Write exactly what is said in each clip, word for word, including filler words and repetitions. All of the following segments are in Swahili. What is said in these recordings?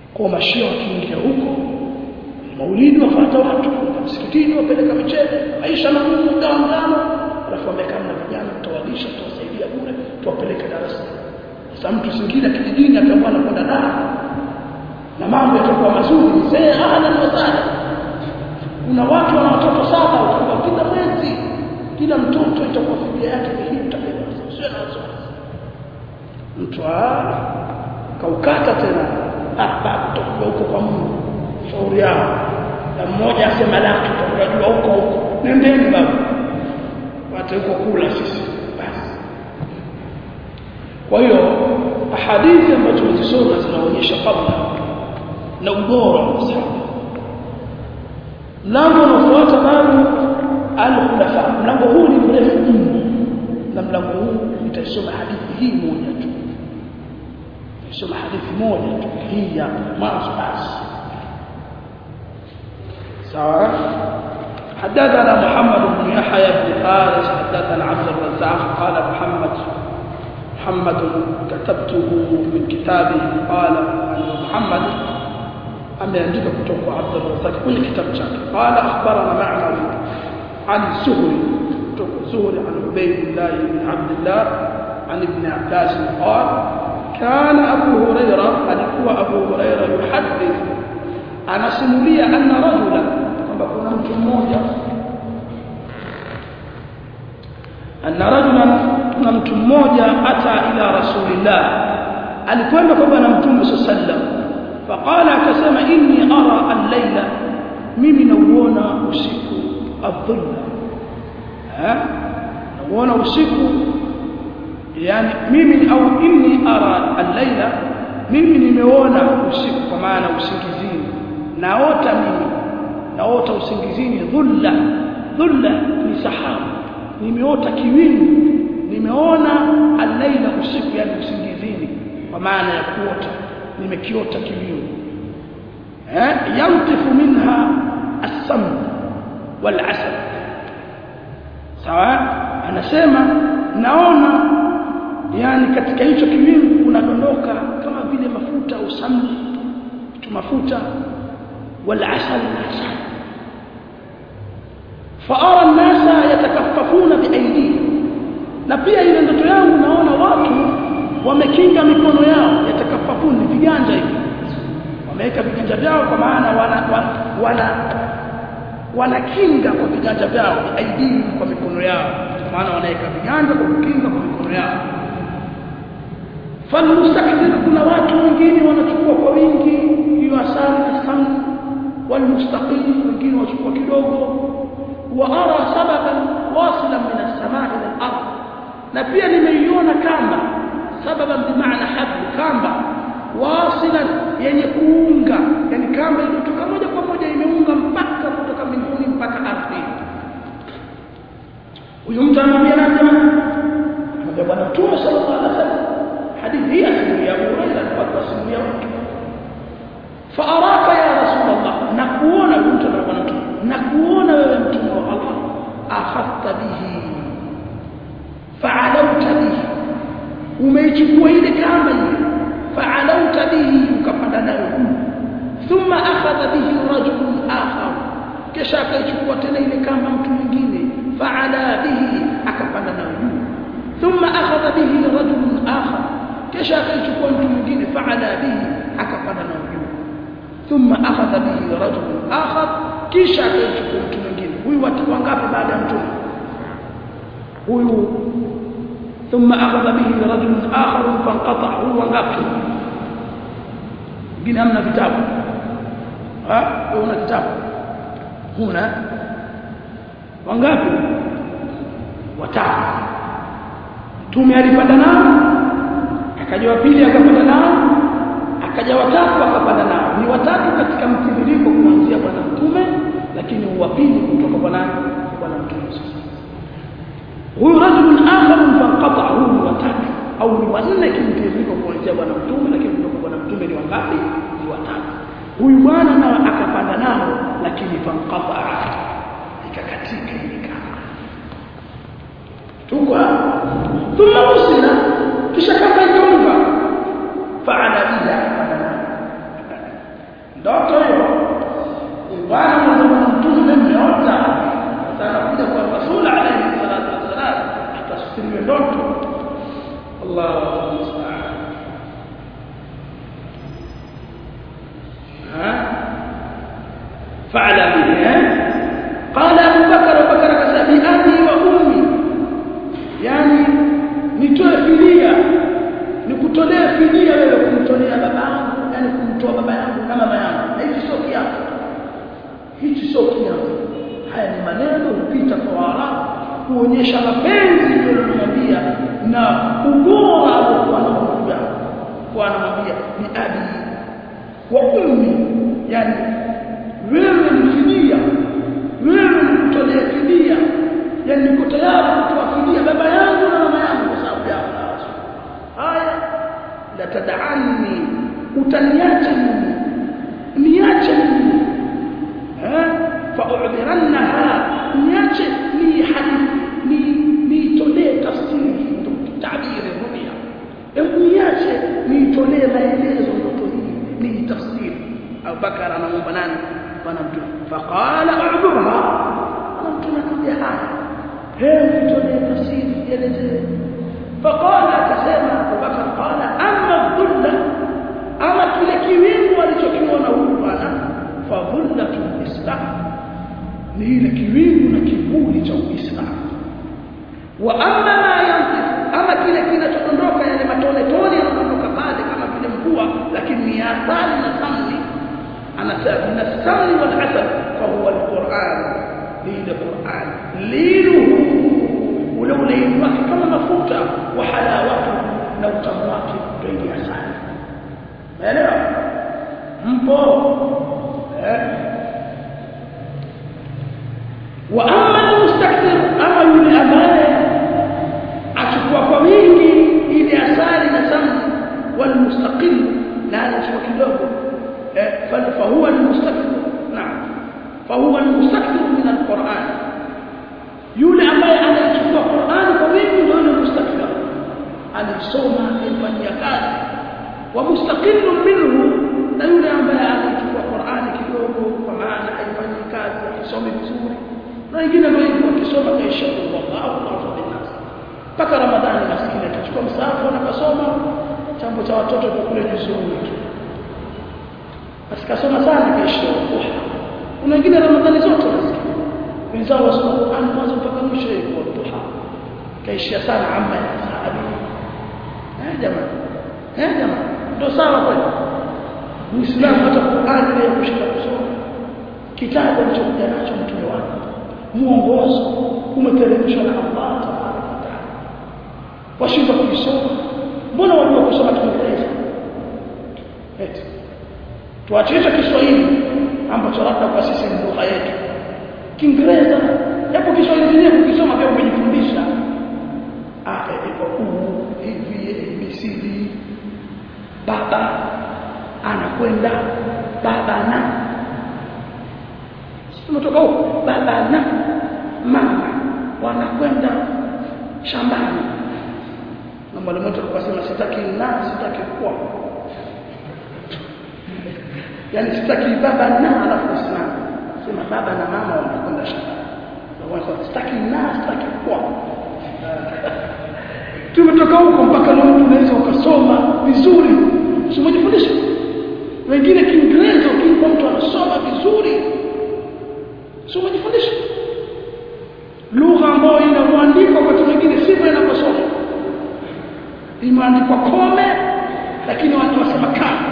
Kwa mashia wakiingia huko maulidi wafuata watu msikitini wapeleka michele maisha na Mungu ngano alafu wamekaa na vijana tutawalisha tuwasaidia bure tuwapeleke darasa. Sasa mtu singine kijijini atakuwa anakwenda Dar na mambo yatakuwa mazuri mzee ahlan wa sahlan. Kuna watu wana watoto saba utakuwa kila mwezi kila mtoto itakuwa fidia yake ni hii utapewa sio na wasiwasi. Mtu kaukata tena hapa kutoka huko kwa Mungu shauri yao na mmoja asema laki tutajua huko huko nendeni baba watu huko kula sisi basi. Kwa hiyo hadithi ambazo tumezisoma zinaonyesha fadhila na ubora wa sahaba. Mlango unaofuata babu al-khulafa. Mlango huu ni mrefu mno na mlango huu nitasoma hadithi hii moja tu. Nitasoma hadithi moja tu hii hapa mwanzo basi. سواء. حدثنا محمد بن يحيى بن فارس حدثنا عبد الرزاق قال محمد محمد كتبته من كتابه قال عن محمد ameandika kutoka kwa Abd al-Razzaq kwenye kitabu chake. Qala akhbarana Ma'mar an Zuhri kutoka Zuhri an Ubaydillah ibn Abdullah an ibn Abbas qala kana Abu Hurairah alikuwa Abu Hurairah yuhaddith anasimulia anna rajula kwamba kuna mtu mmoja anna rajulan kuna mtu mmoja ata ila Rasulillah alikwenda kwa bwana Mtume sallallahu alayhi wasallam. فقال akasema inni ara al-layla mimi nauona usiku adhulla eh nauona usiku yani mimi au inni ara al-layla mimi nimeona usiku kwa maana usingizini naota mimi naota usingizini dhulla dhulla ni sahaba nimeota kiwingu nimeona al-layla usiku yani usingizini kwa maana ya kuota nimekiota kiwingu eh yantifu minha as-sam wal-asad sawa anasema naona yani katika hicho kiwingu kunadondoka kama vile mafuta au samli tu mafuta wal-asal asal faara an-nasa yatakaffafuna biaydihim na pia ile ndoto yangu naona watu wamekinga mikono yao yatakafafuni viganja hivi wameweka viganja vyao kwa maana wana wana wanakinga kwa viganja vyao aidini kwa mikono yao kwa maana wanaweka viganja kwa kukinga kwa mikono yao. Falmustakthir kuna watu wengine wanachukua kwa wingi hiyo asali sana walmustaqim wengine wanachukua kidogo wa ara sababan wasilan min as-samaa ila al-ard na pia nimeiona kama سببا بمعنى حبل kamba wasilan yenye kuunga yani kamba ilitoka moja kwa moja imeunga mpaka kutoka mbinguni mpaka ardhi. Huyo mtu anamwambia nani jamani? Anamwambia bwana Mtume sallallahu alaihi wasallam hadithi hii ya Abu Hurairah kwa kusimulia watu. Fa araka ya Rasulullah nakuona mtu na bwana Mtume nakuona wewe Mtume wa Allah akhadta bihi fa'alauta bihi umeichukua ile kamba ile fa'alauta bihi ukapanda nayo thumma akhadha bihi rajulun akhar kisha akaichukua tena ile kamba mtu mwingine fa'ala bihi akapanda nayo thumma akhadha bihi rajulun akhar kisha akaichukua mtu mwingine fa'ala bihi akapanda nayo thumma akhadha bihi rajulun akhar kisha akaichukua mtu mwingine huyu watu wangapi baada ya mtume huyu ثم أخذ به رجل آخر فانقطع هو وقف جينا همنا كتاب ها هنا كتاب هنا وقف وتعب تومي alipanda nao akaja wa pili akapanda nao akaja watatu akapanda nao ni watatu katika mtiririko kuanzia bwana Mtume lakini wa pili kutoka bwana bwana Mtume huyu rajulun akhar fanqata huyu watatu au ni wanne kimtiririko kuanzia bwana Mtume lakini kutoka bwana Mtume ni wangapi ni watatu huyu bwana nao akapanda nao lakini fanqata ikakatika ile kamba tuko thumma usila kisha kamba ikaunga fa'ala biha bwana mwanzo mtume mmeota sana kuja kwa Rasul alayhi salatu wasalam atafsiriwe ndoto. Allahu musta'an. ha fa'ala bihi qala Abu Bakar Abu Bakar kasabi abi wa ummi, yani nitoe fidia, nikutolea fidia wewe kumtolea babangu, yani kumtoa baba yangu na mama yangu, na hichi sio kiapo, hichi sio kiapo. Haya ni maneno hupita kwa Waarabu kuonyesha mapenzi aliyomwambia na ubora aliokuwa anamwambia, kwa anamwambia ni abi wa ummi, yani wewe ni fidia, wewe nikutolea fidia, yani niko tayari kutoa fidia baba yangu na mama yangu kwa sababu yako. Haya la tad'anni, utaniacha mimi, niache mimi, eh fa'udhirannaha, niache ni hadithi ni nitolee tafsiri ndio tabiri ruya, hebu niache nitolee maelezo ndoto hii ni tafsiri. Abu Bakar anamwomba nani? Bwana mtume. Faqala a'dhurha, mtume akamwambia haya, hebu nitolee tafsiri eleze. Faqala, akasema Abu Bakar, qala amma dhulla, ama kile kiwingu alichokiona huyu bwana, fa dhullatul islam, ni ile kiwingu na kiburi cha Uislamu. Wa amma ma yantif, ama kile kinachodondoka yale matone tone yanadondoka pale kama vile mvua, lakini ni asali na samni, anasema na samni wal asal fa huwa alquran, ni ile Qur'an liluhu, ule ulaini wake kama mafuta, wa halawatu, na utamu wake ndio asali. Unaelewa mpo eh? Wa amma almustakthir, ama yule ambaye achukua kwa wingi ile asali na samni, wal mustaqil, na anachukua kidogo eh, fa huwa almustakthir. Naam, fa huwa almustakthir min alquran, yule ambaye anachukua Qur'an kwa wingi ndio yule mustakthir, alisoma alifanyia kazi. Wa mustaqillun minhu, na yule ambaye anachukua Qur'an kidogo kwa maana haifanyii kazi, asome vizuri. Na wengine ndio hivyo, akisoma kaisha Allahu Akbar binas, mpaka Ramadhani maskini atachukua msahafu na kasoma chambo cha watoto kwa kule juzuu tu, asikasoma sana kaisha duha. Kuna wengine Ramadhani zote maskini wenzao wasoma Qur'an mwanzo mpaka mwisho kwa duha, kaisha sana amma ya sahabi. Eh jamaa, eh jamaa, ndio sawa kweli Muislamu hata Qur'an ile kushinda kusoma kitabu alichokuja nacho mtume wake, muongozo umeteremshwa na Allah tabaraka wa taala, washinda kusoma. Mbona wajua kusoma Kiingereza? Eti tuache Kiswahili ambacho labda kwa sisi ni lugha yetu. Kiingereza hapo, Kiswahili chenyewe ukisoma pia umejifundisha a iko hivi A B C D, baba anakwenda, baba na tumetoka huko, baba na mama wanakwenda shambani, na mwalimu wetu akasema sitaki na sitaki kwa, yani sitaki baba na alafu sana sema baba na mama wanakwenda shambani, na wao sitaki na sitaki kwa. Tumetoka huko mpaka leo tunaweza ukasoma vizuri, usijifundishe. Wengine Kiingereza ukiwa mtu anasoma vizuri, usijifundishe lugha ambayo inaandikwa kwa watu wengine sivyo inaposoma. Imeandikwa kome lakini watu wasema kama.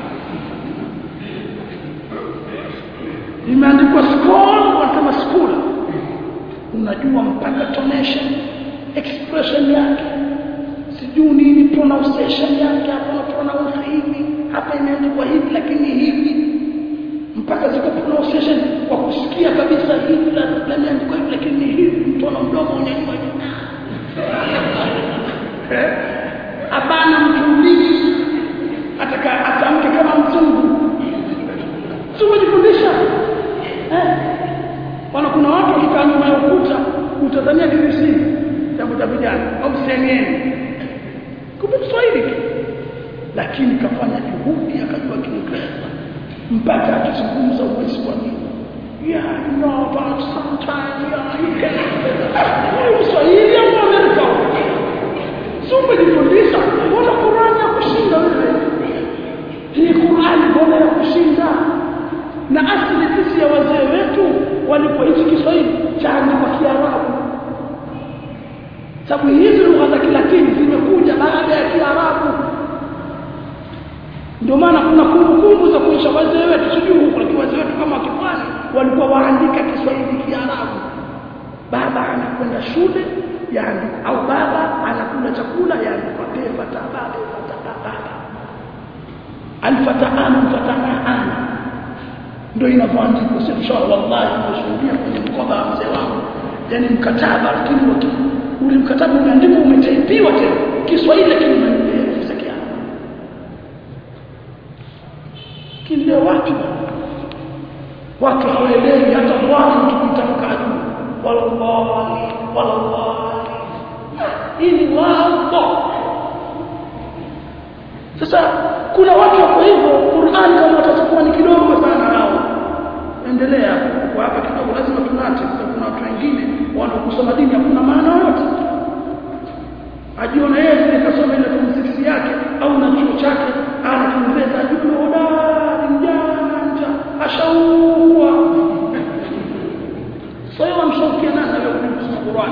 Imeandikwa school wasema school. Unajua mpaka tonation, expression yake, sijui nini pronunciation yake, hapo pronounce hivi, hapa imeandikwa hivi lakini hivi, mpaka ziko pronunciation kwa kusikia kabisa hivi la imeandikwa hivi lakini hivi, mtu ana mdomo unyanyua hivi. Hapana mtulivu ataka atamke kama mzungu. Sio kujifundisha. Eh? Wana kuna watu wakikaa nyuma ya ukuta utadhania B B C jambo la vijana au C N N. Kumbe Kiswahili. Lakini kafanya juhudi akajua Kiingereza mpaka akizungumza uwezi kwa nini. yeah, you know about sometime, yeah, you can. Wewe Swahili au Amerika? Sio kujifundisha. Mbona Qur'ani ya kushinda wewe? Hii Qur'ani mbona ya kushinda? Na asili sisi ya wazee wetu walipoishi Kiswahili chaandikwa Kiarabu. Sababu hizi lugha za Kilatini zimekuja baada ya Kiarabu. Ndio maana kuna kumbukumbu za kuisha wazee wetu, sijui huko kwa wazee wetu kama Kipwani walikuwa waandika Kiswahili Kiarabu. Baba anakwenda shule yaandika, au baba anakula chakula yaandika pepa tababa tababa. Al-fata'an fata'an. Ndio inavyoandikwa. Sisi inshallah wallahi tunashuhudia kwenye mkoba wa mzee wangu. Yaani mkataba lakini ule mkataba umeandikwa umetaipiwa tena Kiswahili lakini umeandikwa Kiarabu. Kile wapi watu hawaelewi hata Bwana tukitamka adui wallahi wallahi hii ni wao. Sasa kuna watu wako hivyo. Qur'an kama watakuwa ni kidogo sana hao, endelea kwa hapa kidogo, lazima tunate. Kuna watu wengine wanakusoma dini hakuna maana yote, ajiona yeye ndiye kasoma ile kumsiksi yake au na chuo chake, ana Kiingereza ajue hodari mjanja ashaua. Sasa wamshaukia nani na wewe kusoma Qur'an?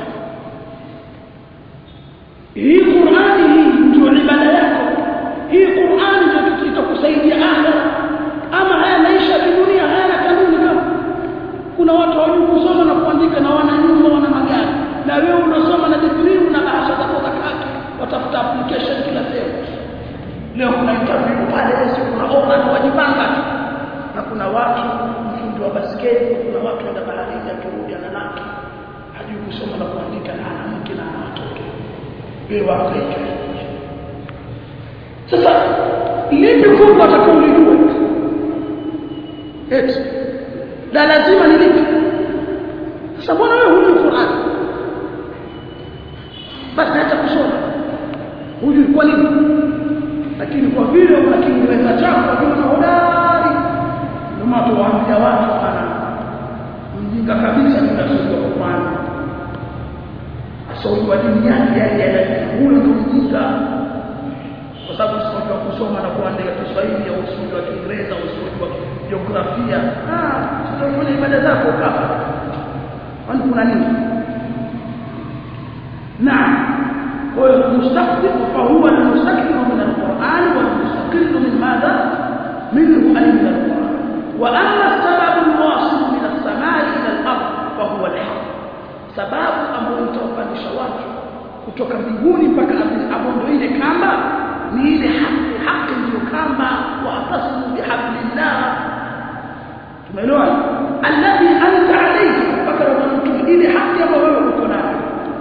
Hii Qur'an hii ndio ibada yako. Hii Qur'an ndio itakusaidia akhera. Ama haya maisha ya dunia hayana kanuni kama. Kuna watu hawajui kusoma na kuandika na wana nyumba wana magari. Na wewe unasoma na degree una bahasha zako za kaki, watafuta application kila sehemu. Leo kuna interview pale, sio kuna oral wajipanga tu. Na kuna watu mfundi wa basketi, kuna watu wenda baharini akirudi ana laki. Hajui kusoma na kuandika na ana mke na watoto. Wewe wakaika. Sasa lipi kubwa atakaolijua? Eti la lazima ni lipi? Sasa bwana wewe hujui Qur'an, basi hata kusoma hujui kwa nini? Lakini kwa vile una Kiingereza chako una hodari, ndio maana tuwaambia watu bana, mjinga kabisa ni mtasoma Qur'an. Asoma dini yake yeye huyo ndio mjinga. Kwa sababu sio kusoma na kuandika Kiswahili au usuli wa Kiingereza au usuli wa jiografia. Ah, sio kufanya ibada zako kama. Kwani kuna nini? Naam. Kwa hiyo mustaqbil fa huwa al-mustaqbil min al-Qur'an wal mustaqil min madha? Minhu ay min al-Qur'an. Wa amma as-sabab al-wasil min as-samai ila al-ard fa huwa al-haqq. Sababu ambayo itawapandisha watu kutoka mbinguni mpaka ardhini, ambayo ndio ile kamba ni ile haki. Haki ndio kamba, wa atasimu bihablillah. Tumeelewa? Alladhi anta alayhi, mpaka mtu ile haki ambayo wewe uko nayo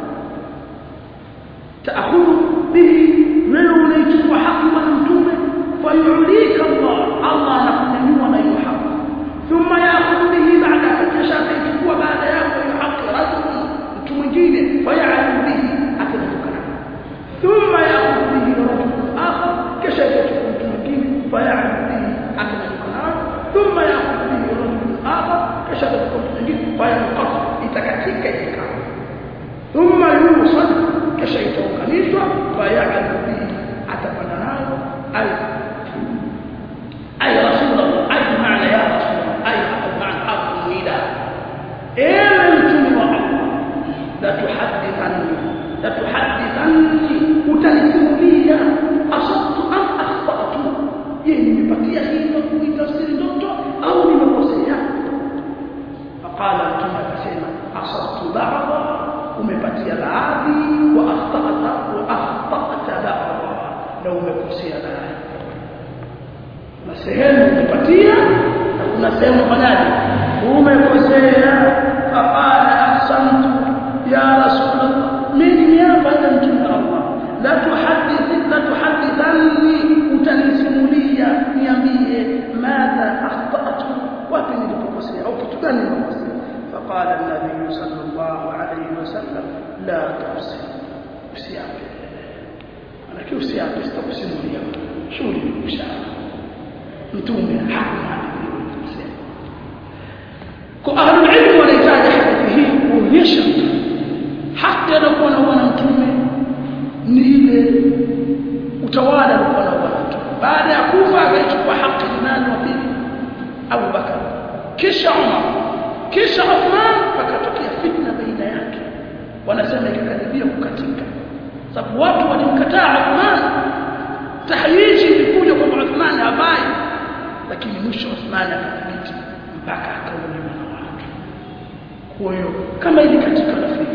taakhudhu bihi, wewe unaichukua haki wa mtume, fayulika Allah, Allah anakunyanyua na hiyo haki. Thumma yaakhudhu bihi ba'da, kisha atachukua baada yako hiyo haki rajul mtu mwingine, faya'alu bihi, atachukua. Thumma yaakhudhu bihi rajul akhar, kisha atachukua mtu mwingine, faya'alu bihi, atachukua. Thumma yaakhudhu bihi rajul akhar, kisha atachukua mtu mwingine, fayaqaf, itakatika ikaka. Thumma yusad, kisha itaunganishwa, faya'alu bihi, atapanda nayo. Ay ay rasulullah, ay maana ya rasulullah, ay maana aqwida. Ewe mtume wa Allah, la tuhaddithanni, la tuhaddithanni, utanisimulia asabtu am akhtatu, je nimepatia hilo kuitafsiri ndoto au nimekosea? Faqala mtume akasema asabtu ba'dha, umepatia baadhi, wa akhtata wa akhtata ba'dha, na umekosea baadhi. Na sehemu umepatia na kuna sehemu fanyaje umekosea. Faqala ahsantu ya rasulullah, mimi hapa ila mtume Allah, la tuhaddith la tuhaddithanni, utanisimulia niambie madha akhtatu, wapi nilipokosea au kitu gani nimekosea. Faqala an-nabiy sallallahu alayhi wasallam la tafsir, usiape. Ana usiape, sitakusimulia shughuli mshahara mtume hakuna. akaichukua haki nani wa pili? Abu Bakar, kisha Umar, kisha Uthman, pakatokea fitna baina yake. Wanasema ikakaribia kukatika sababu watu walimkataa Uthman. Tahyiji ilikuja kwa Uthman hafai, lakini mwisho Uthman akadhibiti mpaka akauliwa na watu. Kwa hiyo kama ili katika Afrika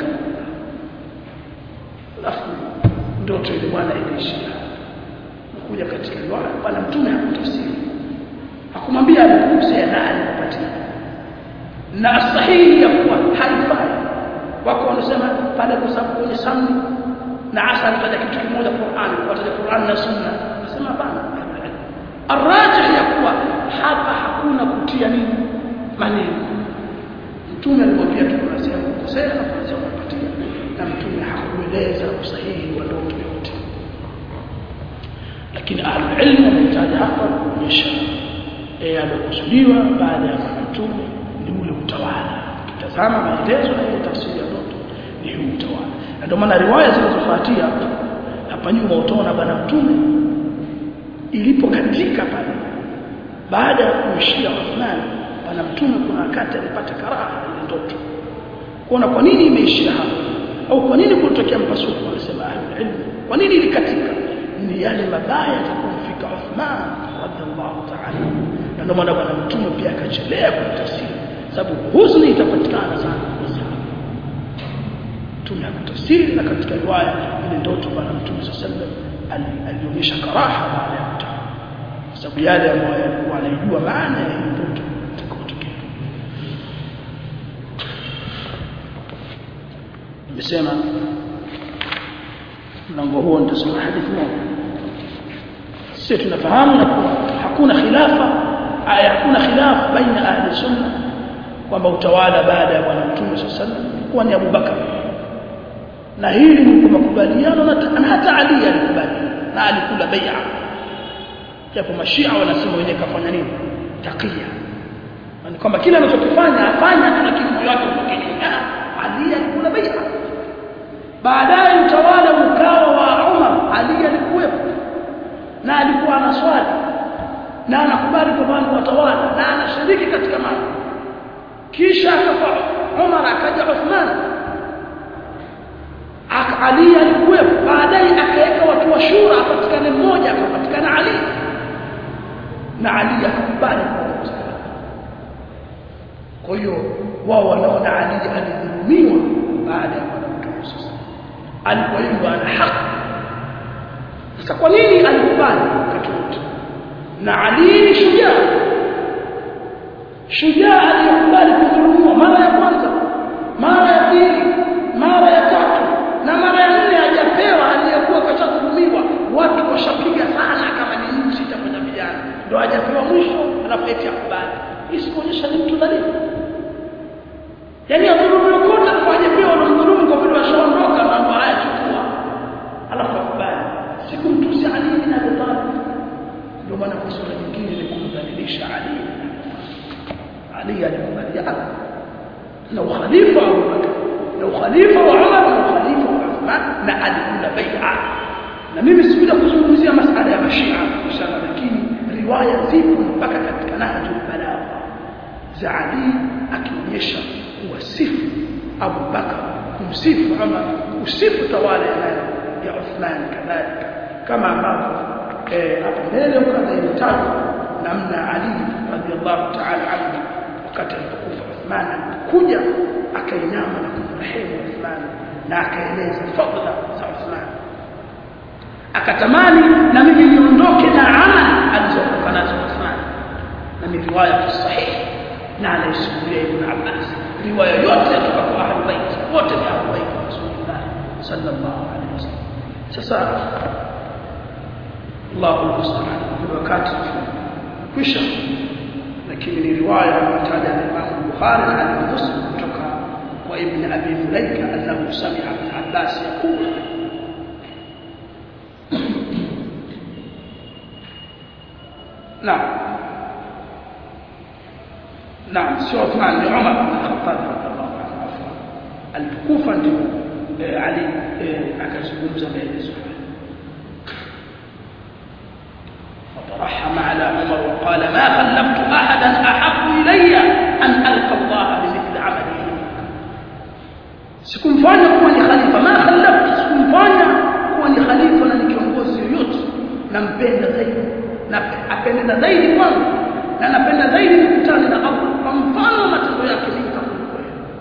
alafu ndoto ile bwana iliishia kuja katika riwaya bwana mtume hakutafsiri, hakumwambia alikosea na alipatia na sahihi ya kuwa haifai. Wako wanasema pale kwa sababu kwenye samni na asa alitaja kitu kimoja Qur'an, wataja Qur'an na Sunna, nasema bana arrajih ya kuwa hapa hakuna kutia nini maneno. Mtume alimwambia tu unasema kukosea na kuanzia kupatia, na mtume hakueleza usahihi wa ndoto yote. Lakini ahlul ilm wametaja hapa kuonyesha eh alikusudiwa baada ya mtume ni ule utawala. Kitazama maelezo na ile tafsiri ya ndoto ni huu utawala. Ndio maana riwaya zilizofuatia hapa nyuma utaona bwana mtume ilipokatika pale baada ya kuishia Uthman, bwana mtume kuna wakati alipata karaha ile ndoto. Kuona kwa nini imeishia hapo au kwa nini kulitokea mpasuko, wanasema ahlul ilm. Kwa nini ilikatika? Ni yale mabaya yatakomfika Uthman radhiallahu ta'ala. Ndio maana bwana mtume pia akachelea kutafsiri sababu huzuni itapatikana sana. Mtume akatafsiri na katika riwaya ile ndoto bwana mtume sallallahu alaihi wasallam alionyesha karaha baada ya kutaka, sababu yale ambayo alikuwa anajua maana ya ndoto itakotokea. Nimesema mlango huo nitasoma hadithi moja. Sisi tunafahamu na hakuna khilafa, hakuna khilaf baina ahli sunna kwamba utawala baada ya bwana mtume sallallahu alaihi wasallam kuwa ni Abu Bakar, na hili ni kwa makubaliano na hata Ali alikubali na alikula bai'a. Japo mashia wanasema wenyewe kafanya nini? Taqiya. Yaani kwamba kila anachokifanya afanya tu, lakini moyo wake uko kinyume. Ali alikula bai'a. Baadaye utawala ukawa wa Umar, Ali alikuwepo na alikuwa anaswali na anakubali kwa watawala na anashiriki katika mambo. Kisha akafa Umar, akaja Uthman, Ali alikuwepo. Baadaye akaweka watu wa shura, apatikane mmoja, akapatikana Ali na Ali akakubali kwa. Kwa hiyo wao wanaona Ali alidhulumiwa baada ya mtume sasa, alikuwa ana haki. Sasa kwa nini alikubali wakati wote? Na Ali ni shujaa, shujaa aliyekubali kudhulumiwa mara ya kwanza, mara ya pili, mara ya tatu na mara ya nne hajapewa. Aliyekuwa kashadhulumiwa watu washapiga sana kama ni nchi itafanya vijana, ndio hajapewa mwisho alafu eti akubali. Hii kuonyesha ni mtu dhalimu. Yaani adhulumiwa kote kwa hajapewa na mdhulumu kwa vile washaondoka na ndio haya chukua alafu akubali. Siku mtusi Ali bin Abi Talib. Ndio maana kwa sura nyingine ni kumdhalilisha Ali. Ali alikubaliana na ukhalifa wa Abu Bakar na ukhalifa wa Umar na ukhalifa wa Uthman na alikula bai'a. Na mimi sikuja kuzungumzia masuala ya mashia inshallah, lakini riwaya zipo mpaka katika Nahjul Balagha za Ali akionyesha kuwasifu Abu Bakar, kumsifu Umar, kusifu tawala ya Uthman kadhalika, kama ambavyo eh hapo mbele ukadha imetajwa namna Ali radhiallahu ta'ala anhu wakati alipokufa Uthman kuja akainama na kumrehemu Uthman na akaeleza fadhila za Uthman, akatamani na mimi niondoke na amali alizokuwa nazo Uthman. Na ni riwaya sahihi na anaisimulia Ibn Abbas, riwaya yote kutoka kwa Ahlul Bait, wote ni Ahlul Bait wa Rasulullah sallallahu alaihi wasallam. Sasa Allahu musta'an, wakati kisha lakini ni riwaya inataja na Imam Bukhari na Muslim kutoka kwa Ibn Abi Mulaika annahu sami'a Ibn Abbas yaqul نعم نعم سي عثمان بن عمر بن الخطاب رضي الله عنه الكوفة ndio Ali akazungumza mbele zake, watarahama أقسم على عمر وقال ما خلفت أحدا أحب إلي أن ألقى الله بمثل عمله. sikumfanya kuwa ni khalifa, ma khallaftu, sikumfanya kuwa ni khalifa na ni kiongozi yoyote nampenda zaidi na apenda zaidi kwangu na napenda zaidi kukutana na Allah kwa mfano wa matendo yake nitakuwa.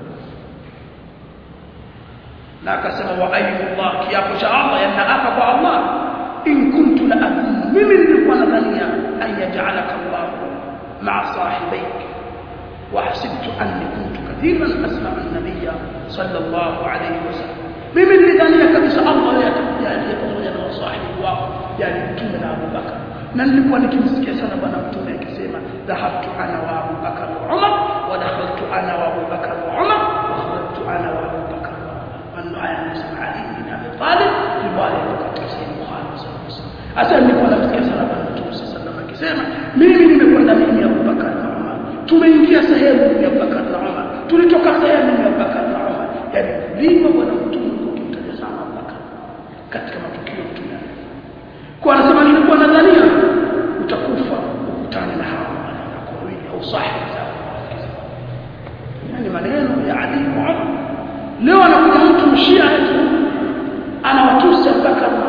Na akasema wa ayyullah, kiapo cha Allah, yana hapa kwa Allah, in kuntu la adhunnu, mimi nilikuwa nadhania an yaj'alaka Allah ma'a sahibayk wa hasibtu anni kuntu kathiran asma'u an-nabiyya sallallahu alayhi wasallam. mimi nilidhania kabisa Allah yatakujalia pamoja na wasahibi wao, yani Mtume na Abu Bakar, na nilikuwa nikimsikia sana bwana Mtume akisema dhahabtu ana wa Abu Bakar wa Umar wa dakhaltu ana wa Abu Bakar wa Umar wa kharajtu ana wa Abu Bakar wa Umar. Maneno haya anasema Ali bin Abi Talib riwaya kutoka Sahih Bukhari sallallahu alaihi wasallam. Hasa nilikuwa namsikia sana bwana Mtume sallallahu alaihi wasallam akisema mimi nimekwenda mimi Abu Bakar na Umar, tumeingia sehemu ya Abu Bakar na Umar, tulitoka sehemu ya Abu Bakar na Umar, yani lima bwana Mtume kumtaja sana Abu Bakar katika matukio Mtume. Kwa anasema nilikuwa nadhania utakufa ukutane na hao wanakuwa wawili au sahihi zao. Yani maneno ya Ali bin Umar. Leo anakuja mtu mshia yetu anawatusi Abu Bakar na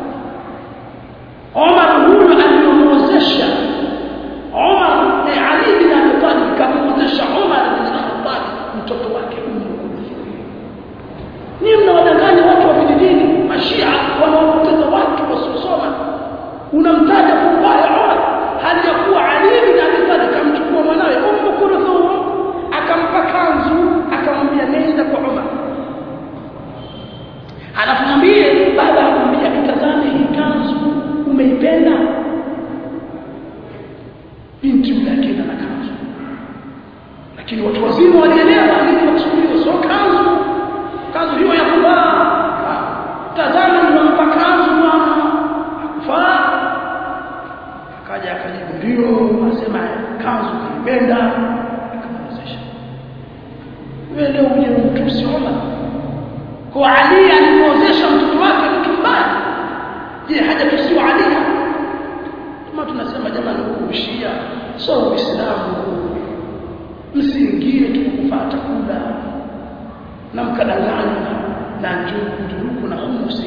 Umar, huyo aliyomwozesha Umar ni Ali bin Abi Talib, kamwozesha Umar bin Khattab mtoto wake Ummu Kulthum. Ni mnawadanganya watu wa vijijini, mashia wanaopoteza watu wasiosoma. Unamtaja kubaya Umar hali ya kuwa Ali bin Abi Talib kamchukua mwanawe Ummu Kulthum akampa kanzu akamwambia nenda kwa Umar. Halafu mwambie baba akamwambia nitazame hii kanzu umeipenda? Binti yule akaenda na kanzu. Lakini watu wazima walielewa nini makusudio, sio kanzu. Kanzu hiyo ya kuvaa. Tazama nimempa kanzu mwana. Akufaa. Akaja akajibu ndio, asema kanzu kaipenda, akamwozesha. Wewe leo uje mtusi Umar. Kwa Ali alimwozesha mtoto wake mtu mbaya. Je, haja tusiwa Ali? Kama tunasema jamani, huu Shia sio Uislamu. Msiingie tukufuata kula na mkadanganya na njugu njugu na humusi.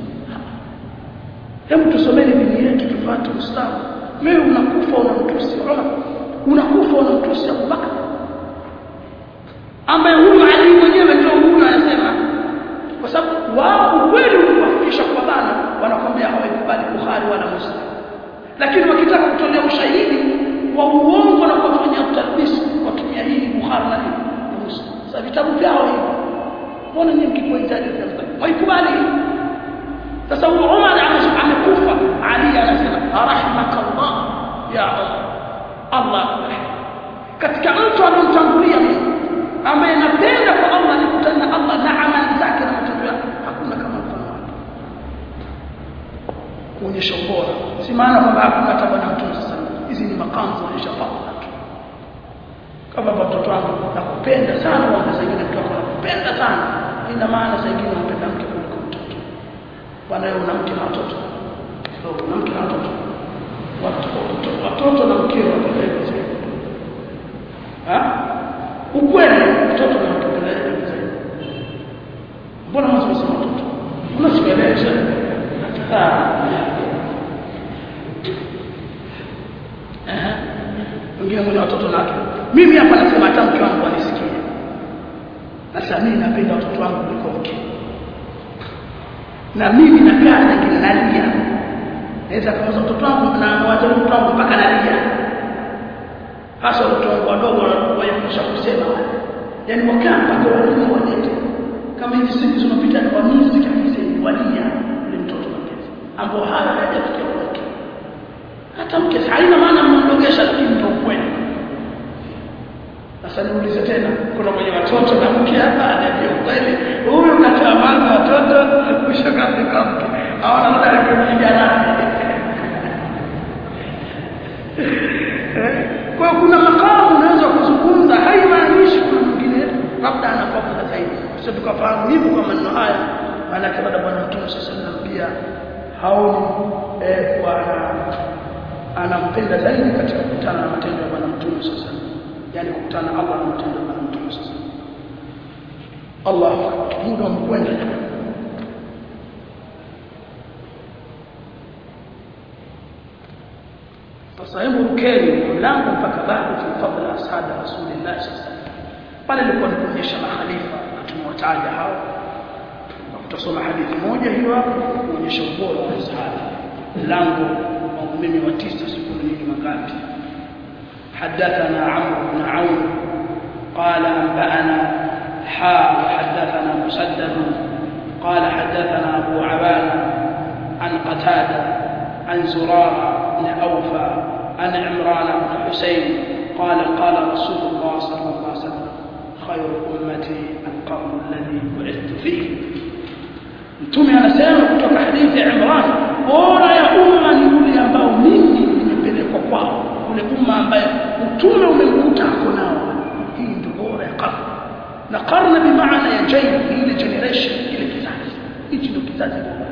Hebu tusomeni dini yetu tufuate Uislamu. Wewe unakufa unamtusi Umar, unakufa unamtusi Abu Bakar, ambaye huyu Ali mwenyewe ndio huyu anasema, kwa sababu wao ukweli unafikisha kwa bana wanakwambia hawakubali Bukhari wala Muslim, lakini wakitaka kutolea ushahidi wa uongo na kufanya utalbisi watumia hii Bukhari na Muslim. Sasa vitabu vyao hivi mbona nyinyi mkipoitaje vya haikubali? Sasa huyu Umar amekufa, Ali anasema rahmakallah ya Allah, Allah katika mtu aliyomtangulia mimi ambaye napenda kwa Allah nikutana na Allah na amali zake na matendo yake, hakuna kama mfano wake. Kuonyesha ubora, si maana kwamba hakuna tabana Mtume sasa. Hizi ni makamu za fadhila tu. Kama watoto wangu nakupenda sana, wao zingine mtu wako nakupenda sana, ina maana zingine unapenda mke kuliko mtoto. Bwana wewe una mke na watoto, ndio una mke na watoto, watoto watoto na mke wako zaidi. Ha? Ukweli mtoto na mke zaidi. Mbona mwanzo unasema mtoto? Unasikieleza? Ah. Aha. Wengine mwenye watoto nake. Mimi hapa nasema hata mke wangu anisikie. Sasa mimi napenda watoto wangu kuliko mke. Na mimi nakaa na kile nalia. Naweza kama mtoto wangu na mwacha mtoto wangu mpaka nalia. Hasa watoto wangu wadogo wanakuwa kusema. Yaani wakaa mpaka walimu wanete. Kama hizi siku zinapita kwa miezi kabisa walia ile mtoto wake. Ambao hana haja kufikia kwake. Hata mke haina maana mnamdogesha, lakini ndio kweli. Sasa niulize tena, kuna mwenye watoto na mke hapa anajua kweli huyu kataa mwanzo watoto kushakazi kwa mke. Hawana muda wa kupiga nani. Kwa kuna makamu unaweza kuzungumza, haimaanishi kuna mwingine labda anafaa zaidi. Sio tukafahamu hivyo kwa maneno haya, maana kama bwana Mtume sallallahu alaihi wasallam pia haoni eh kwa anampenda zaidi katika kukutana na matendo ya Bwana Mtume sasa, yani kukutana na Allah na matendo ya Bwana Mtume sasa. Allah muda umekwenda. Sasa hebu rukeni mlango mpaka baada ya fadhila ashabi Rasulullah sallallahu alaihi wasallam. Pale nilikuwa nikuonyesha makhalifa na tumewataja hao. Tutasoma hadithi moja hiyo hapo kuonyesha ubora wa sahaba. Mlango wa mimi wa tisa siku nini mangapi? حدثنا عمرو بن عون قال أنبأنا حاء وحدثنا مسدد قال حدثنا أبو عبانة عن قتادة عن زرارة بن أوفى عن عمران بن حسين قال قال رسول الله صلى الله عليه وسلم خير أمتي القرن الذي بعثت فيه. Mtume anasema kutoka hadithi ya Imran, bora ya umma ni yule ambao mimi nimepelekwa kwao, ule umma ambaye mtume umemkuta hapo nao. Hii ndio bora ya karne. Na karne bi maana ya jail, ile generation, ile kizazi. Hichi ndio kizazi bora.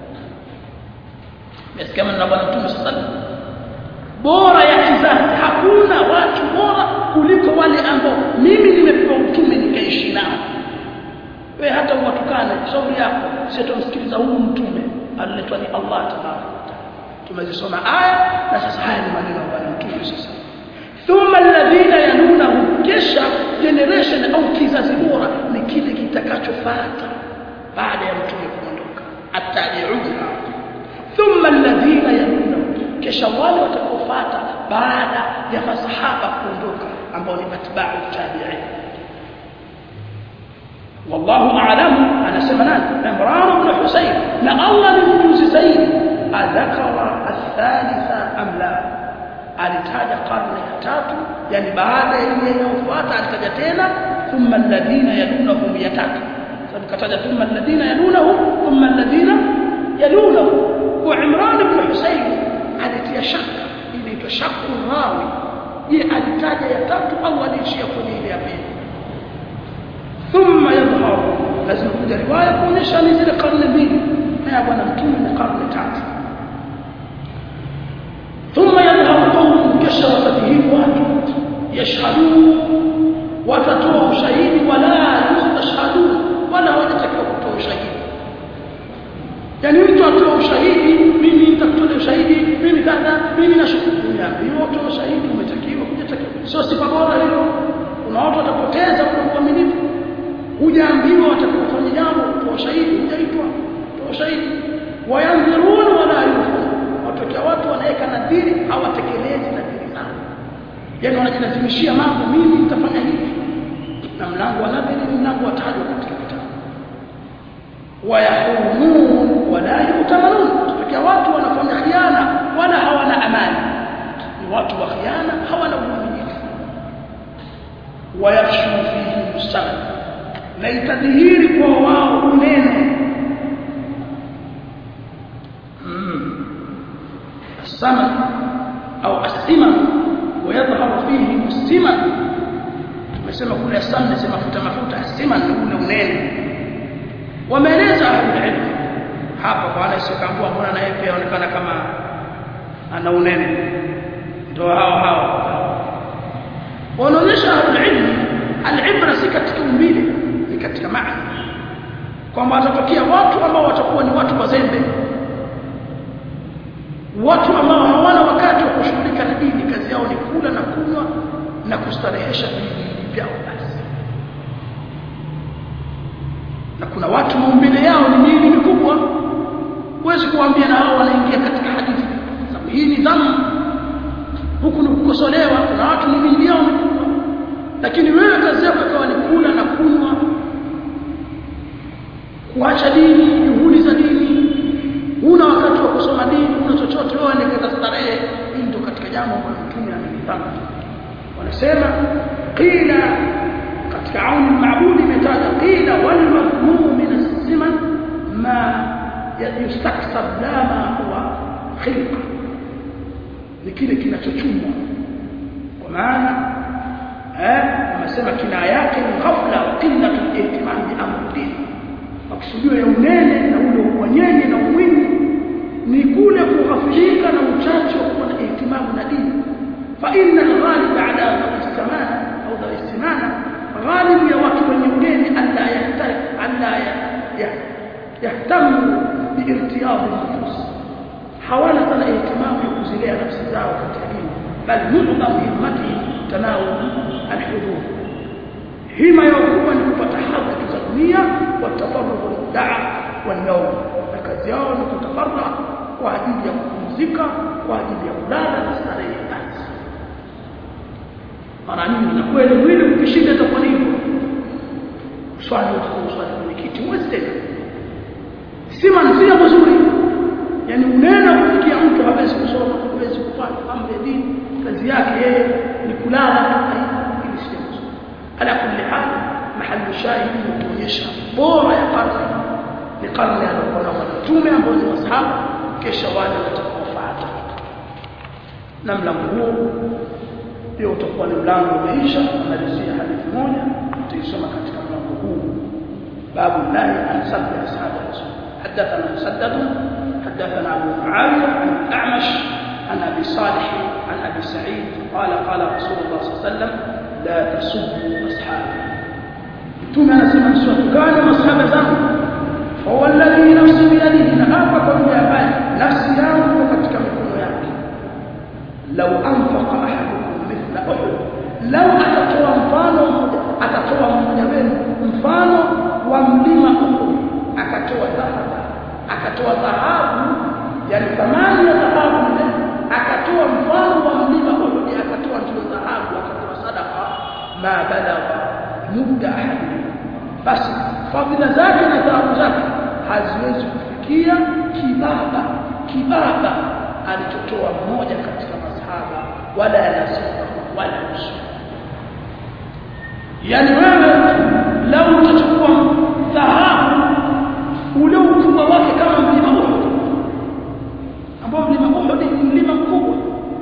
Basi kama na Bwana Mtume sallallahu alaihi wasallam, bora ya kizazi, hakuna watu bora kuliko wale ambao mimi nimepewa utume nikaishi nao. Wewe hata uwatukane shauri yako, sio tumsikiliza huyu mtume aliletwa ni Allah tabaraka. Tumezisoma aya na sasa haya ni maneno ya Bwana Mtume sasa. Thumma alladhina yalunahu, kisha generation au kizazi bora ni kile kitakachofuata baada ya mtume kuondoka, atabiuna. Thumma alladhina yalunahu, kisha wale watakaofuata baada ya masahaba kuondoka ambao ni matba'u tabi'in. والله أعلم. أنا سمعت عمران بن حسين لا الله لمجوز سيد أذكر الثالثة أم لا؟ alitaja karne ya tatu, yani baada ya ile inayofuata alitaja tena thumma alladhina yalunahum ya tatu, sababu kataja thumma alladhina yalunahum thumma alladhina yalunahum. Wa Imran ibn Husayn alitia shaka, ile ito shakku rawi, yeye alitaja ya tatu au aliishia kwenye ile ya pili. Thumma yadhharu, lazima kuja riwaya kuonyesha ni zile karne mbili na ya Bwana Mtume ni karne tatu. ثم يظهر قوم كشرت به واتوا يشهدون وتتوه شهيد ولا يستشهدون ولا وجدتكوا kutoa ushahidi. Yani mtu atoa ushahidi, mimi nitakutoa ushahidi, mimi kadha, mimi nashukuru. Niambiwa utoa ushahidi, umetakiwa hujatakiwa, sio sifa bora hiyo. Kuna watu watapoteza kwa uaminifu, hujaambiwa watakufanya jambo, utoa ushahidi, hujaitwa utoa ushahidi. Wayanzirun wala yufun, watokea watu wanaweka nadhiri hawatekelezi nadhiri zao, yani wanajilazimishia mambo, mimi nitafanya hivi, na mlango wa nadhiri ni mlango wa tajwa katika kitabu. Wayahumun wala yutamanun, watokea watu wanafanya khiana wala hawana amani, ni watu wa khiana, hawana uaminifu. Wayafshu fihi musama, na itadhihiri kwa wao unene. السمن أو السمن ويظهر فيه السمن. tumesema kule asam nasema mafuta mafuta, السمن ni ule unene. Wameeleza ahli hapa bwana isikaambua mbona na yeye pia anaonekana kama ana unene, ndio hao hao wanaonyesha ahli al-ibra si katika umbile, ni katika maana kwamba watatokea watu ambao watakuwa ni watu wazembe, watu ambao hawana wakati wa kushughulika na dini, kazi yao ni kula na kunywa na kustarehesha vitu vyao basi. Na kuna watu maumbile yao ni miili mikubwa, huwezi kuambia na hao wanaingia katika hadithi, sababu hii ni dhambi, huku ni kukosolewa. Kuna watu ni miili yao mikubwa, lakini wewe kazi yako ikawa ni kula na kunywa, kuacha dini, juhudi za dini, una wakati wa kusoma dini, una chochote wewe ni katika starehe. Hii ndio katika jambo ambalo Mtume amelipanga. Wanasema qila katika auni al-ma'bud imetaja qila wal madhmum min as-siman ma yustaksab la ma huwa khilqa, ni kile kinachochumwa. Kwa maana eh wanasema kina yake ni ghafla wa qillatu ihtimam bi amri din, makusudio ya unene na ule uwanyenye na umwingi ni kule kughafilika na uchache wa kuwa na ihtimamu na dini. Fa inna ghalib ala istimana au dha istimana, ghalib ya watu wenye ugeni alla yahtari alla yahtamu biirtiyad an-nufus, hawana sana ihtimamu ya kuzilea nafsi zao katika dini, bal mu'dham himmati tanawul al-hudud, hima yao ni kupata hadhi za dunia wa tafarruq lid-da'a wan-nawm, na kazi yao ni kutafarra kwa ajili ya kupumzika, kwa ajili ya kulala na starehe basi. Mara nyingi na kweli mwili ukishinda itakuwa nini? Swali au swali kwenye kiti mwezi si manzia mazuri, yani unena kufikia mtu hawezi kusoma, hawezi kufanya mambo ya dini, kazi yake yeye ni kulala ili si mzuri. Ala kulli hal, mahali shahidi ni kuonyesha bora ya karne ni karne ya mtume ambao ni masahaba, kisha wale watakaofuata. Na mlango huo ndio utakuwa ni mlango umeisha. Tunalizia hadithi moja tuisoma katika mlango huu, babu nahi an sabbi ashab rasul. حدثنا مسدد حدثنا ابو معاويه عن الاعمش عن ابي صالح عن ابي سعيد قال قال رسول الله صلى الله عليه وسلم لا تسبوا اصحابي. ثم نسمع سوره كان اصحاب زمان فهو الذي نفسي بيده نافق بيده نفسي yangu katika mikono yake. Law anfaqa ahadukum mithla uhud, law atatoa mfano mmoja, atatoa mmoja wenu mfano wa mlima Uhud, akatoa dhahabu, akatoa dhahabu, yani thamani ya dhahabu ile, akatoa mfano wa mlima Uhud, akatoa ndio dhahabu, akatoa sadaqa, ma balagha mudda ahad, basi fadhila zake na thawabu zake haziwezi kufikia kibaba kibaba alichotoa mmoja katika masahaba, wala anasifa wala nusu. Yani wewe lau utachukua dhahabu ule ukubwa wake kama mlima Uhud, ambao mlima Uhud ni mlima mkubwa,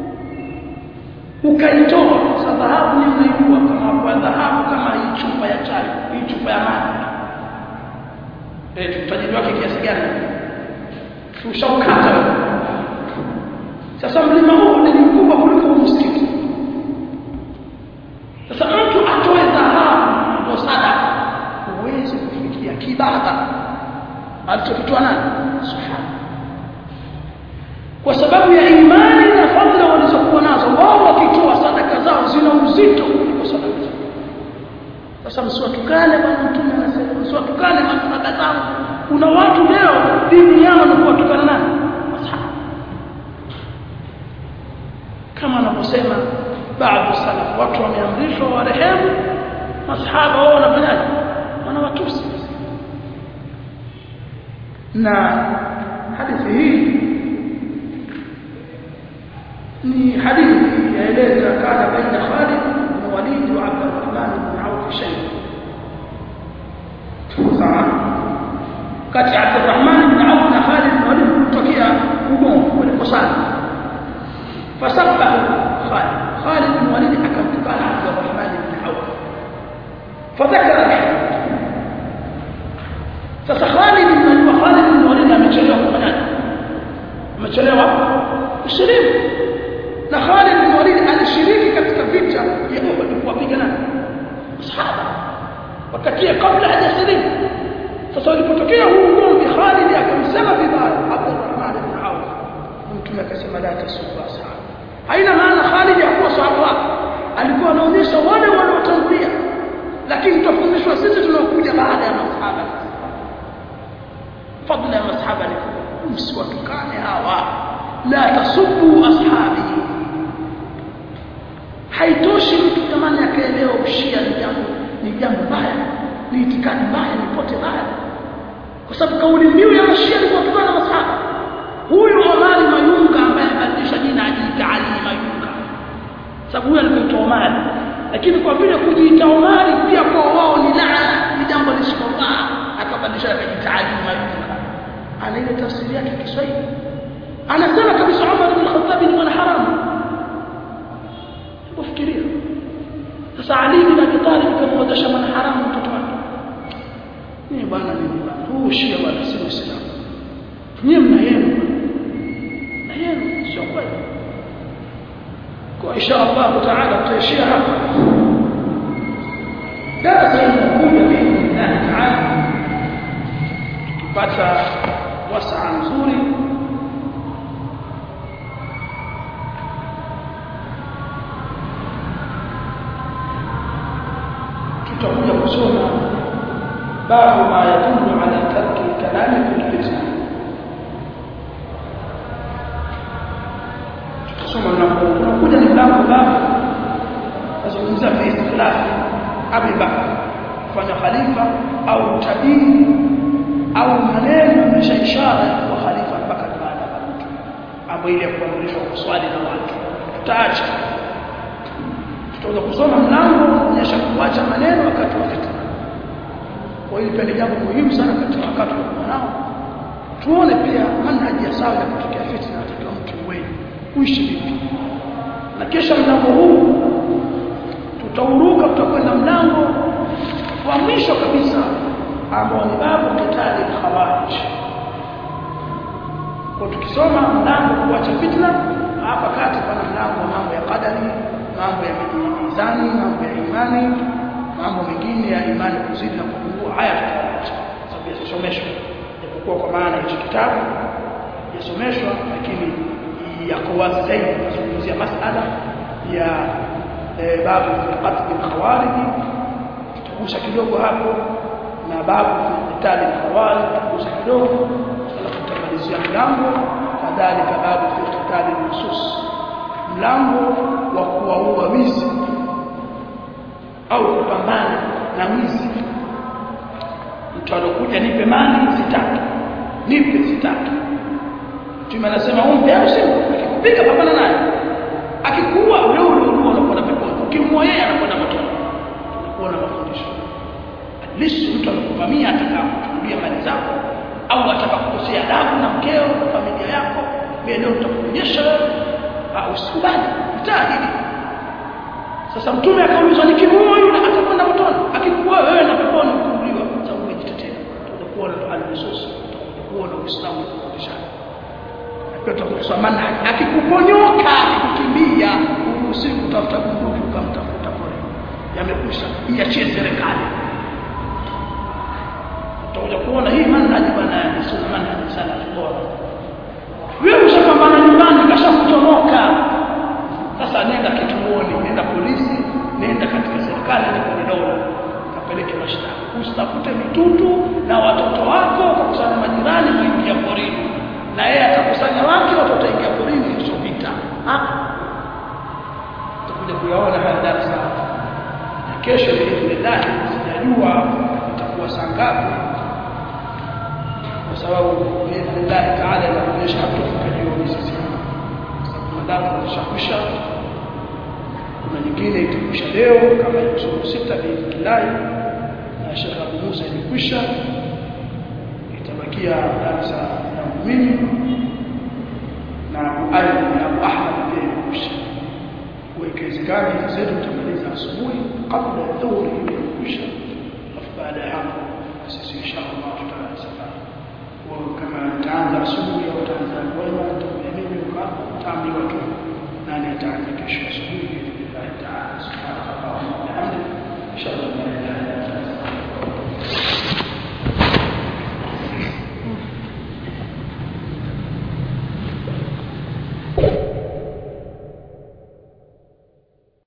ukaitoa sasa dhahabu ni mnaijua kama kwa dhahabu kama hii chupa ya chai, hii chupa ya maji, eh tutajiri wake kiasi gani? Tushaukata. Sasa mlima huu ni mkubwa kuliko msikiti. Sasa mtu atoe dhahabu kwa sadaka, huwezi kufikia kibaba alichokitoa nani? Sahaba. Kwa sababu ya imani na fadhila walizokuwa nazo, wao wakitoa sadaka zao zina uzito kuliko sadaka zao. Sasa msiwatukane bwana, mtume anasema msiwatukane masahaba zao. Kuna watu leo dini yao ni kuwatukana nani? Masahaba. Kama anavyosema baadhi salaf, watu wameamrishwa warehemu masahaba, wao wanafanyaje? Wanawatusi. Na hadithi hii ni hadithi yaeleza kana baina Khalid bin Walid wa Abdurrahman bin Auf shay. Sawa, kati ya Abdurrahman bin Auf na Khalid bin Walid kutokea ugomvi walikosana. Fasabbahu Khalid Khalid bin Walid akamtukana Abdurrahman bin Auf, fadhakara al-hadith. Sasa Khalid bin Khalid bin Walid amechelewa kufanya, amechelewa kushiriki. Na Khalid bin Walid alishiriki katika vita ya Uhud kuwapigana masahaba wakati kabla hajasilimu. Sasa ilipotokea huu ugomvi, Khalid akamsema vibaya Abdurrahman bin Auf, mtume akasema la tasubba sahaba. Haina maana Khalid hakuwa sahaba wake, alikuwa anaonyesha wale waliotangulia, lakini tufundishwa sisi tunaokuja baada ya masahaba. Fadhila ya masahaba ni msiwatukane hawa, la tasubbu ashabi. Haitoshi mtu tamani akaelewa ushia ni jambo ni jambo baya, ni itikadi mbaya, ni pote baya, kwa sababu kauli mbiu ya mashia ni kuwatukana masahaba. Huyu Omar Mayunga ambaye alibadilisha jina ajiita Ali Mayunga, sababu huyo alikuwa Omar, lakini kwa vile kujiita Omar pia kwa wao ni laana, ni jambo lisilofaa, akabadilisha akajiita Ali Mayunga. Ana ile tafsiri yake Kiswahili, anasema kabisa Umar bin Khattab ni mwana haramu. Ufikiria sasa Ali bin Abi Talib kamwozesha mwana haramu mtoto wake. Ni bwana nini bwana? Huu Shia bwana si Uislamu. Nyinyi mna yenu. kweli kwa insha Allah taala tutaishia hapa darasa inakuja biidhnillah taala kupata wasaa nzuri tutakuja kusoma babu ma yadullu ala tarki kalami fil fitna tutasoma na kuja ni mlango babu azungumza fi ikhtilaf Abi Bakr kufanya khalifa au tabii au maneno ya ishara kwa khalifa mpaka baada ya mtu ambapo ile kuamrishwa kuswali na watu tutaacha tutaanza kusoma mlango kuonyesha kuacha maneno wakati wa fitna kwa hiyo pale jambo muhimu sana katika wakati wa nao tuone pia manhaji ya sawa ya kutokea fitna katika mtu wewe kuishi vipi na kisha mlango huu tutauruka tutakwenda mlango wa mwisho kabisa ambao ni babu kitali khawarij kwa tukisoma mlango kuacha fitna hapa kati pana mlango wa mambo ya qadari mambo ya mizani mambo ya imani mambo mengine ya imani kuzidi na kupungua haya tutaacha sababu yasomeshwa japokuwa kwa maana hicho kitabu yasomeshwa lakini yako wazi zaidi kuzungumzia masala ya babu qatl al-khawarij tutagusa kidogo hapo na babu qitali al-khawarij tutagusa kidogo alafu tutamalizia mlango kadhalika babu fi qitali al-nusus mlango wa kuwaua wizi au kupambana na wizi mtu alokuja nipe mali sitaki nipe sitaki Mtume anasema umpe au sio akikupiga pambana naye akikuua wewe unaona unakwenda peponi ukimua yeye anakwenda motoni tunakuona mafundisho at least mtu anakuvamia atakakuchukulia mali zako au atakakukosea adabu na mkeo na familia yako wewe ndio utakuonyesha au usikubali mtahidi sasa mtume akaulizwa nikimua yule atakwenda motoni akikuua wewe na peponi kuuliwa sababu umejitetea tutakuona al-nusus tutakuona Uislamu kufundisha tutakusomana akikuponyoka akikukimbia usiku kutafuta bunduki ukamtafuta pole yamekwisha iachie serikali utakuja kuona hii manhaji bana ni sunna manhaji sana bora wewe ushapambana nyumbani kashakutomoka sasa nenda kituoni nenda polisi nenda katika serikali nenda kwenye dola kapeleke mashtaka usitafute mitutu na watoto wako ukakusanya majirani waingia porini na yeye atakusanya wake watu wataingia porini hizo vita hapa tutakuja kuyaona haya darasa na kesho biidhnillah sijajua itakuwa saa ngapi kwa sababu biidhnillah taala inaonyesha hatufika jioni sisi sababu madafu zishakwisha kuna nyingine itakwisha leo kama hizo sita biidhnillah na Sheikh Abu Musa ilikwisha itabakia darasa mimi na Ali na Abu Ahmad pia ilikwisha uwekezekani zetu tutamaliza asubuhi kabla ya dhuhuri ilikwisha alafu baada ya hapo sisi inshallah tutaanza kwa kama tutaanza asubuhi au tutaanza kwa hiyo tutakuja mimi kwa taambiwa tu nani ataanza kesho asubuhi